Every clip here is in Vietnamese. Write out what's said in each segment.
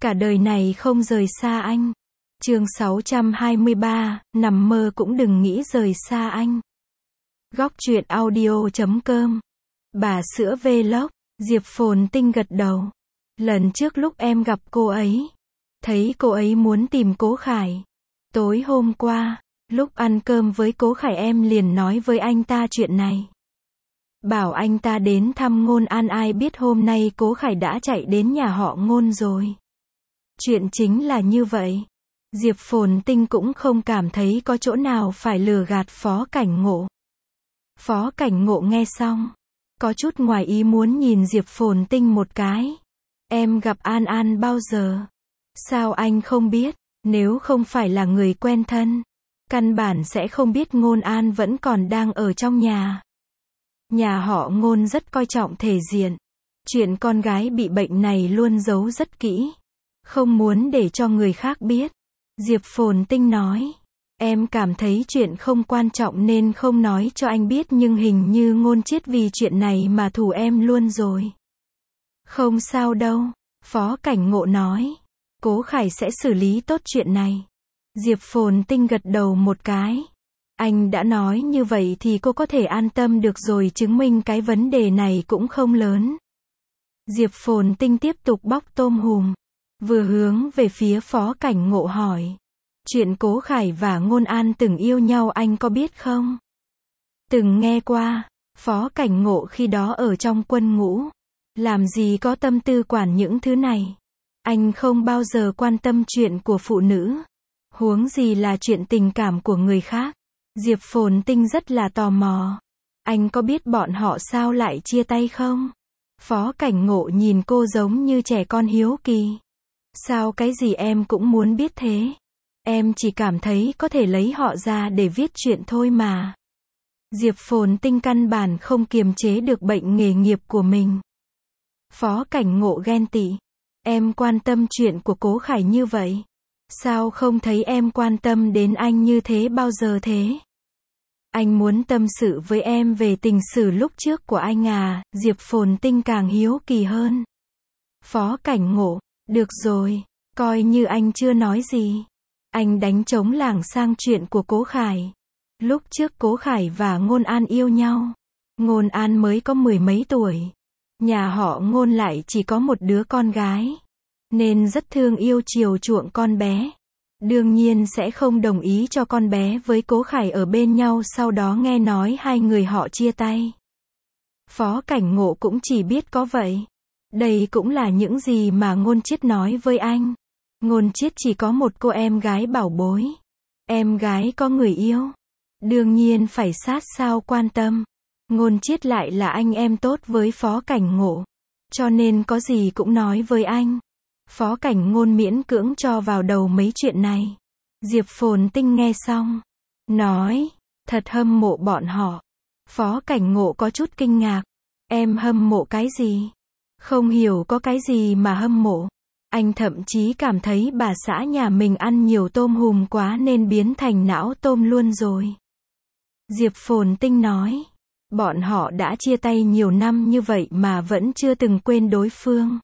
Cả đời này không rời xa anh. Chương 623, nằm mơ cũng đừng nghĩ rời xa anh. Góc truyện audio.com. Bà sữa Vlog. Diệp Phồn Tinh gật đầu. Lần trước lúc em gặp cô ấy, thấy cô ấy muốn tìm Cố Khải. Tối hôm qua, lúc ăn cơm với Cố Khải em liền nói với anh ta chuyện này. Bảo anh ta đến thăm Ngôn An, ai biết hôm nay Cố Khải đã chạy đến nhà họ Ngôn rồi. Chuyện chính là như vậy. Diệp Phồn Tinh cũng không cảm thấy có chỗ nào phải lừa gạt Phó Cảnh Ngộ. Phó Cảnh Ngộ nghe xong, có chút ngoài ý muốn nhìn Diệp Phồn Tinh một cái. Em gặp An An bao giờ? Sao anh không biết? Nếu không phải là người quen thân, căn bản sẽ không biết Ngôn An vẫn còn đang ở trong nhà. Nhà họ Ngôn rất coi trọng thể diện. Chuyện con gái bị bệnh này luôn giấu rất kỹ, không muốn để cho người khác biết. Diệp Phồn Tinh nói, em cảm thấy chuyện không quan trọng nên không nói cho anh biết, nhưng hình như Ngôn Chiết vì chuyện này mà thù em luôn rồi. Không sao đâu, Phó Cảnh Ngộ nói. Cố Khải sẽ xử lý tốt chuyện này. Diệp Phồn Tinh gật đầu một cái. Anh đã nói như vậy thì cô có thể an tâm được rồi, chứng minh cái vấn đề này cũng không lớn. Diệp Phồn Tinh tiếp tục bóc tôm hùm, vừa hướng về phía Phó Cảnh Ngộ hỏi. Chuyện Cố Khải và Ngôn An từng yêu nhau anh có biết không? Từng nghe qua. Phó Cảnh Ngộ khi đó ở trong quân ngũ, làm gì có tâm tư quản những thứ này. Anh không bao giờ quan tâm chuyện của phụ nữ, huống gì là chuyện tình cảm của người khác. Diệp Phồn Tinh rất là tò mò. Anh có biết bọn họ sao lại chia tay không? Phó Cảnh Ngộ nhìn cô giống như trẻ con hiếu kỳ. Sao cái gì em cũng muốn biết thế? Em chỉ cảm thấy có thể lấy họ ra để viết chuyện thôi mà. Diệp Phồn Tinh căn bản không kiềm chế được bệnh nghề nghiệp của mình. Phó Cảnh Ngộ ghen tị. Em quan tâm chuyện của Cố Khải như vậy, sao không thấy em quan tâm đến anh như thế bao giờ thế? Anh muốn tâm sự với em về tình sử lúc trước của anh à? Diệp Phồn Tinh càng hiếu kỳ hơn. Phó Cảnh Ngộ, được rồi, coi như anh chưa nói gì. Anh đánh trống lảng sang chuyện của Cố Khải. Lúc trước Cố Khải và Ngôn An yêu nhau. Ngôn An mới có 10 mấy tuổi. Nhà họ Ngôn lại chỉ có một đứa con gái, nên rất thương yêu chiều chuộng con bé. Đương nhiên sẽ không đồng ý cho con bé với Cố Khải ở bên nhau. Sau đó nghe nói hai người họ chia tay. Phó Cảnh Ngộ cũng chỉ biết có vậy. Đây cũng là những gì mà Ngôn Chiết nói với anh. Ngôn Chiết chỉ có một cô em gái bảo bối. Em gái có người yêu, đương nhiên phải sát sao quan tâm. Ngôn Chiết lại là anh em tốt với Phó Cảnh Ngộ, cho nên có gì cũng nói với anh. Phó Cảnh Ngôn miễn cưỡng cho vào đầu mấy chuyện này. Diệp Phồn Tinh nghe xong, nói, thật hâm mộ bọn họ. Phó Cảnh Ngộ có chút kinh ngạc. Em hâm mộ cái gì? Không hiểu có cái gì mà hâm mộ. Anh thậm chí cảm thấy bà xã nhà mình ăn nhiều tôm hùm quá nên biến thành não tôm luôn rồi. Diệp Phồn Tinh nói, bọn họ đã chia tay nhiều năm như vậy mà vẫn chưa từng quên đối phương.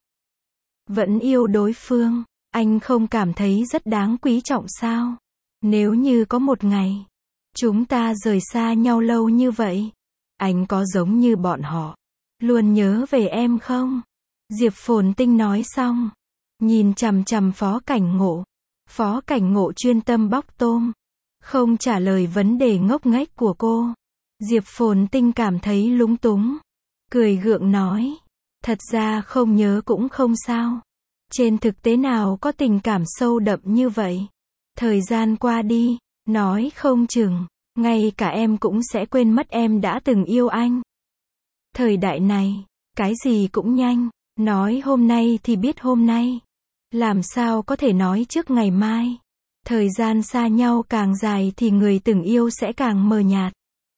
Vẫn yêu đối phương, anh không cảm thấy rất đáng quý trọng sao? Nếu như có một ngày, chúng ta rời xa nhau lâu như vậy, anh có giống như bọn họ, luôn nhớ về em không? Diệp Phồn Tinh nói xong, nhìn chằm chằm Phó Cảnh Ngộ. Phó Cảnh Ngộ chuyên tâm bóc tôm, không trả lời vấn đề ngốc nghếch của cô. Diệp Phồn Tinh cảm thấy lúng túng, cười gượng nói, thật ra không nhớ cũng không sao. Trên thực tế nào có tình cảm sâu đậm như vậy. Thời gian qua đi, nói không chừng, ngay cả em cũng sẽ quên mất em đã từng yêu anh. Thời đại này, cái gì cũng nhanh, nói hôm nay thì biết hôm nay. Làm sao có thể nói trước ngày mai. Thời gian xa nhau càng dài thì người từng yêu sẽ càng mờ nhạt.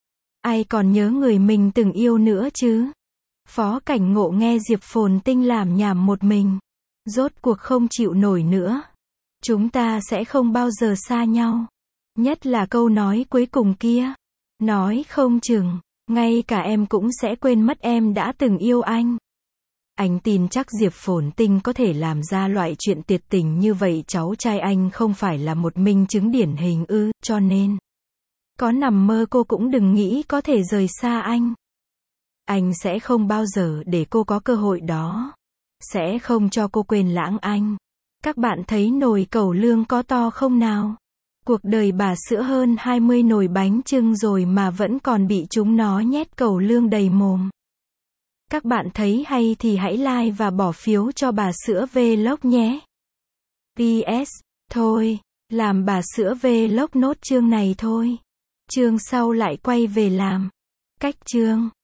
Ai còn nhớ người mình từng yêu nữa chứ? Phó Cảnh Ngộ nghe Diệp Phồn Tinh làm nhảm một mình, rốt cuộc không chịu nổi nữa. Chúng ta sẽ không bao giờ xa nhau. Nhất là câu nói cuối cùng kia. Nói không chừng, ngay cả em cũng sẽ quên mất em đã từng yêu anh. Anh tin chắc Diệp Phồn Tinh có thể làm ra loại chuyện tuyệt tình như vậy, cháu trai anh không phải là một minh chứng điển hình ư, cho nên có nằm mơ cô cũng đừng nghĩ có thể rời xa anh. Anh sẽ không bao giờ để cô có cơ hội đó. Sẽ không cho cô quên lãng anh. Các bạn thấy nồi cẩu lương có to không nào? Cuộc đời bà sữa hơn 20 nồi bánh chưng rồi mà vẫn còn bị chúng nó nhét cẩu lương đầy mồm. Các bạn thấy hay thì hãy like và bỏ phiếu cho bà sữa vlog nhé. PS, thôi, làm bà sữa vlog nốt chương này thôi. Chương sau lại quay về làm. Cách chương